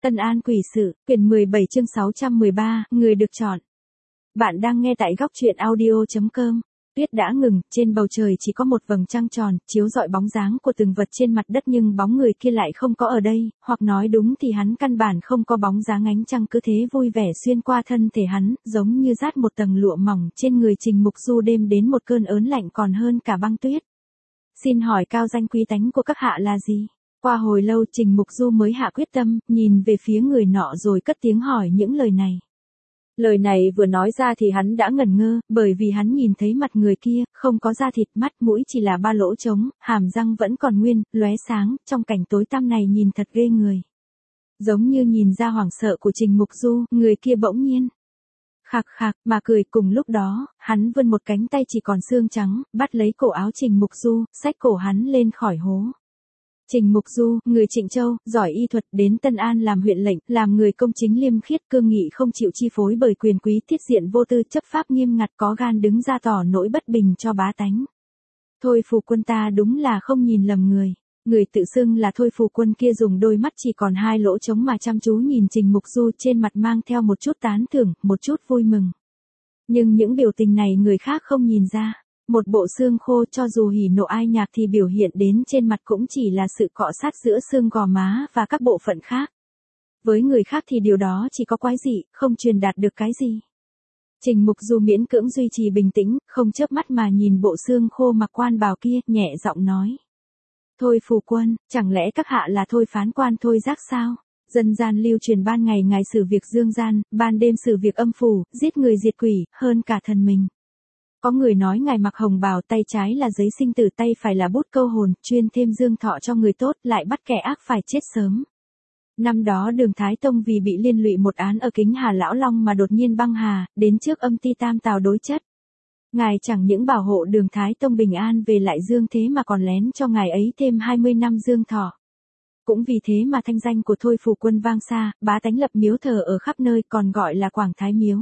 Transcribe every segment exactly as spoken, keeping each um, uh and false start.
Tân An Quỷ Sự, quyển mười bảy chương sáu trăm mười ba, người được chọn. Bạn đang nghe tại góc truyện audio chấm com. Tuyết đã ngừng, trên bầu trời chỉ có một vầng trăng tròn, chiếu rọi bóng dáng của từng vật trên mặt đất nhưng bóng người kia lại không có ở đây, hoặc nói đúng thì hắn căn bản không có bóng dáng, ánh trăng cứ thế vui vẻ xuyên qua thân thể hắn, giống như dát một tầng lụa mỏng trên người Trình Mục Du đêm đến một cơn ớn lạnh còn hơn cả băng tuyết. Xin hỏi cao danh quý tánh của các hạ là gì? Qua hồi lâu Trình Mục Du mới hạ quyết tâm, nhìn về phía người nọ rồi cất tiếng hỏi những lời này. Lời này vừa nói ra thì hắn đã ngẩn ngơ, bởi vì hắn nhìn thấy mặt người kia, không có da thịt, mắt mũi chỉ là ba lỗ trống, hàm răng vẫn còn nguyên, lóe sáng, trong cảnh tối tăm này nhìn thật ghê người. Giống như nhìn ra hoảng sợ của Trình Mục Du, người kia bỗng nhiên khạc khạc mà cười, cùng lúc đó, hắn vươn một cánh tay chỉ còn xương trắng, bắt lấy cổ áo Trình Mục Du, xách cổ hắn lên khỏi hố. Trình Mục Du, người Trịnh Châu, giỏi y thuật, đến Tân An làm huyện lệnh, làm người công chính liêm khiết, cương nghị không chịu chi phối bởi quyền quý, tiết diện vô tư, chấp pháp nghiêm ngặt, có gan đứng ra tỏ nỗi bất bình cho bá tánh. Thôi Phù Quân ta đúng là không nhìn lầm người. Người tự xưng là Thôi Phù Quân kia dùng đôi mắt chỉ còn hai lỗ trống mà chăm chú nhìn Trình Mục Du, trên mặt mang theo một chút tán thưởng, một chút vui mừng. Nhưng những biểu tình này người khác không nhìn ra. Một bộ xương khô, cho dù hỉ nộ ai nhạc thì biểu hiện đến trên mặt cũng chỉ là sự cọ sát giữa xương gò má và các bộ phận khác. Với người khác thì điều đó chỉ có quái dị, không truyền đạt được cái gì. Trình Mục Du miễn cưỡng duy trì bình tĩnh, không chớp mắt mà nhìn bộ xương khô mặc quan bào kia, nhẹ giọng nói. Thôi Phù Quân, chẳng lẽ các hạ là Thôi phán quan Thôi Giác sao? Dân gian lưu truyền ban ngày ngài xử việc dương gian, ban đêm xử việc âm phủ, giết người diệt quỷ, hơn cả thần mình. Có người nói ngài mặc hồng bào, tay trái là giấy sinh tử, tay phải là bút câu hồn, chuyên thêm dương thọ cho người tốt, lại bắt kẻ ác phải chết sớm. Năm đó Đường Thái Tông vì bị liên lụy một án ở Kính Hà Lão Long mà đột nhiên băng hà, đến trước âm ti tam tào đối chất. Ngài chẳng những bảo hộ Đường Thái Tông bình an về lại dương thế mà còn lén cho ngài ấy thêm hai mươi năm dương thọ. Cũng vì thế mà thanh danh của Thôi Phù Quân vang xa, bá tánh lập miếu thờ ở khắp nơi, còn gọi là Quảng Thái Miếu.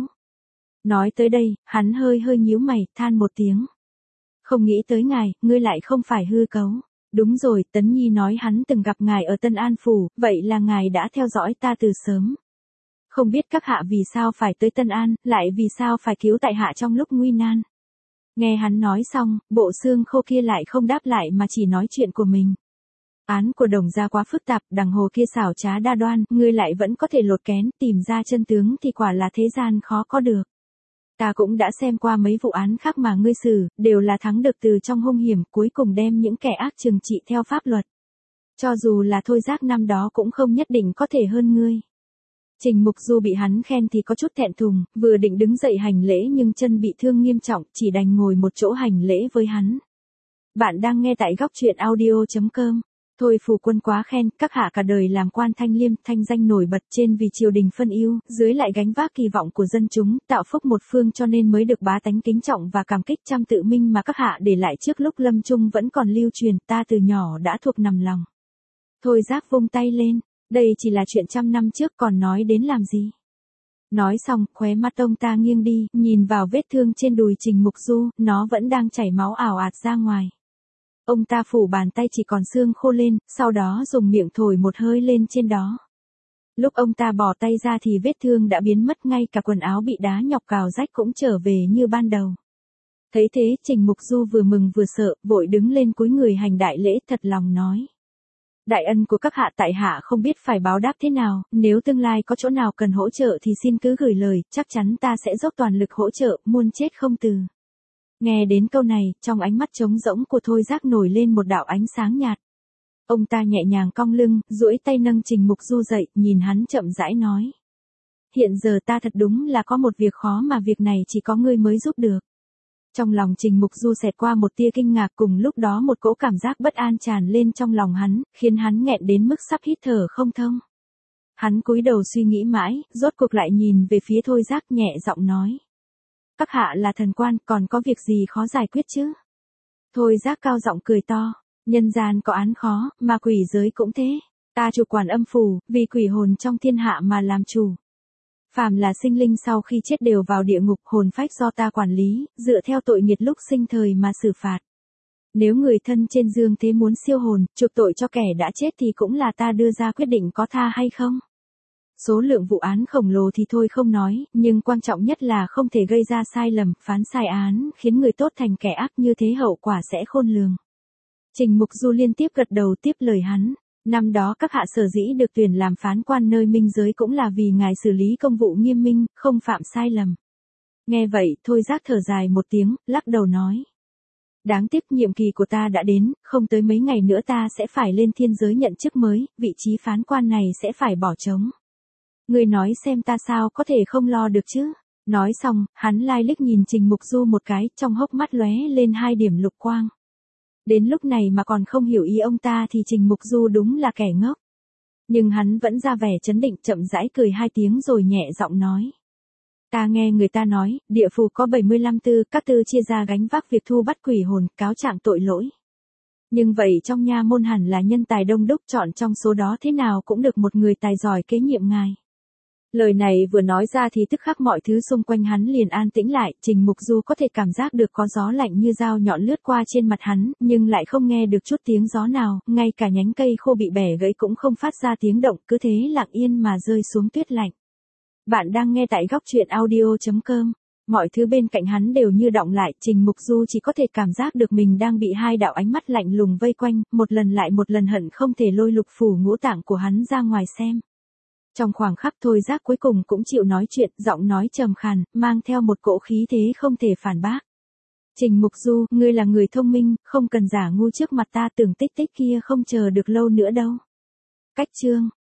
Nói tới đây, hắn hơi hơi nhíu mày, than một tiếng. Không nghĩ tới ngài, ngươi lại không phải hư cấu. Đúng rồi, Tấn Nhi nói hắn từng gặp ngài ở Tân An Phủ, vậy là ngài đã theo dõi ta từ sớm. Không biết các hạ vì sao phải tới Tân An, lại vì sao phải cứu tại hạ trong lúc nguy nan. Nghe hắn nói xong, bộ xương khô kia lại không đáp lại mà chỉ nói chuyện của mình. Án của Đồng gia quá phức tạp, đằng hồ kia xảo trá đa đoan, ngươi lại vẫn có thể lột kén, tìm ra chân tướng thì quả là thế gian khó có được. Ta cũng đã xem qua mấy vụ án khác mà ngươi xử, đều là thắng được từ trong hung hiểm, cuối cùng đem những kẻ ác trừng trị theo pháp luật. Cho dù là Thôi Giác năm đó cũng không nhất định có thể hơn ngươi. Trình Mục Du bị hắn khen thì có chút thẹn thùng, vừa định đứng dậy hành lễ nhưng chân bị thương nghiêm trọng, chỉ đành ngồi một chỗ hành lễ với hắn. Bạn đang nghe tại góc truyện audio chấm com. Thôi Phù Quân quá khen, các hạ cả đời làm quan thanh liêm, thanh danh nổi bật, trên vì triều đình phân ưu, dưới lại gánh vác kỳ vọng của dân chúng, tạo phúc một phương cho nên mới được bá tánh kính trọng và cảm kích, trăm tự minh mà các hạ để lại trước lúc lâm chung vẫn còn lưu truyền, ta từ nhỏ đã thuộc nằm lòng. Thôi Giác vung tay lên, đây chỉ là chuyện trăm năm trước, còn nói đến làm gì? Nói xong, khóe mắt ông ta nghiêng đi, nhìn vào vết thương trên đùi Trình Mục Du, nó vẫn đang chảy máu ảo ạt ra ngoài. Ông ta phủ bàn tay chỉ còn xương khô lên, sau đó dùng miệng thổi một hơi lên trên đó. Lúc ông ta bỏ tay ra thì vết thương đã biến mất, ngay cả quần áo bị đá nhọc cào rách cũng trở về như ban đầu. Thấy thế, Trình Mục Du vừa mừng vừa sợ, vội đứng lên cúi người hành đại lễ, thật lòng nói. Đại ân của các hạ tại hạ không biết phải báo đáp thế nào, nếu tương lai có chỗ nào cần hỗ trợ thì xin cứ gửi lời, chắc chắn ta sẽ dốc toàn lực hỗ trợ, muôn chết không từ. Nghe đến câu này, trong ánh mắt trống rỗng của Thôi Giác nổi lên một đạo ánh sáng nhạt. Ông ta nhẹ nhàng cong lưng, duỗi tay nâng Trình Mục Du dậy, nhìn hắn chậm rãi nói. Hiện giờ ta thật đúng là có một việc khó mà việc này chỉ có ngươi mới giúp được. Trong lòng Trình Mục Du xẹt qua một tia kinh ngạc, cùng lúc đó một cỗ cảm giác bất an tràn lên trong lòng hắn, khiến hắn nghẹn đến mức sắp hít thở không thông. Hắn cúi đầu suy nghĩ mãi, rốt cuộc lại nhìn về phía Thôi Giác, nhẹ giọng nói. Các hạ là thần quan, còn có việc gì khó giải quyết chứ? Thôi Giác cao giọng cười to, nhân gian có án khó, mà quỷ giới cũng thế. Ta chủ quản âm phủ, vì quỷ hồn trong thiên hạ mà làm chủ. Phàm là sinh linh sau khi chết đều vào địa ngục, hồn phách do ta quản lý, dựa theo tội nghiệt lúc sinh thời mà xử phạt. Nếu người thân trên dương thế muốn siêu hồn, chuộc tội cho kẻ đã chết thì cũng là ta đưa ra quyết định có tha hay không. Số lượng vụ án khổng lồ thì thôi không nói, nhưng quan trọng nhất là không thể gây ra sai lầm, phán sai án, khiến người tốt thành kẻ ác, như thế hậu quả sẽ khôn lường. Trình Mục Du liên tiếp gật đầu tiếp lời hắn. Năm đó các hạ sở dĩ được tuyển làm phán quan nơi minh giới cũng là vì ngài xử lý công vụ nghiêm minh, không phạm sai lầm. Nghe vậy, Thôi Giác thở dài một tiếng, lắc đầu nói. Đáng tiếc nhiệm kỳ của ta đã đến, không tới mấy ngày nữa ta sẽ phải lên thiên giới nhận chức mới, vị trí phán quan này sẽ phải bỏ trống. Ngươi nói xem ta sao có thể không lo được chứ? Nói xong, hắn lai lích nhìn Trình Mục Du một cái, trong hốc mắt lóe lên hai điểm lục quang. Đến lúc này mà còn không hiểu ý ông ta thì Trình Mục Du đúng là kẻ ngốc. Nhưng hắn vẫn ra vẻ trấn định, chậm rãi cười hai tiếng rồi nhẹ giọng nói. Ta nghe người ta nói, địa phủ có bảy mươi lăm tư, các tư chia ra gánh vác việc thu bắt quỷ hồn, cáo trạng tội lỗi. Nhưng vậy trong nha môn hẳn là nhân tài đông đúc, chọn trong số đó thế nào cũng được một người tài giỏi kế nhiệm ngài. Lời này vừa nói ra thì tức khắc mọi thứ xung quanh hắn liền an tĩnh lại, Trình Mục Du có thể cảm giác được có gió lạnh như dao nhọn lướt qua trên mặt hắn, nhưng lại không nghe được chút tiếng gió nào, ngay cả nhánh cây khô bị bẻ gãy cũng không phát ra tiếng động, cứ thế lặng yên mà rơi xuống tuyết lạnh. Bạn đang nghe tại góc truyện audio chấm com. Mọi thứ bên cạnh hắn đều như đọng lại, Trình Mục Du chỉ có thể cảm giác được mình đang bị hai đạo ánh mắt lạnh lùng vây quanh, một lần lại một lần hận không thể lôi lục phủ ngũ tạng của hắn ra ngoài xem. Trong khoảng khắc Thôi Giác cuối cùng cũng chịu nói chuyện, giọng nói trầm khàn, mang theo một cỗ khí thế không thể phản bác. Trình Mục Du, ngươi là người thông minh, không cần giả ngu trước mặt ta, tưởng tích tích kia không chờ được lâu nữa đâu. Cách chương.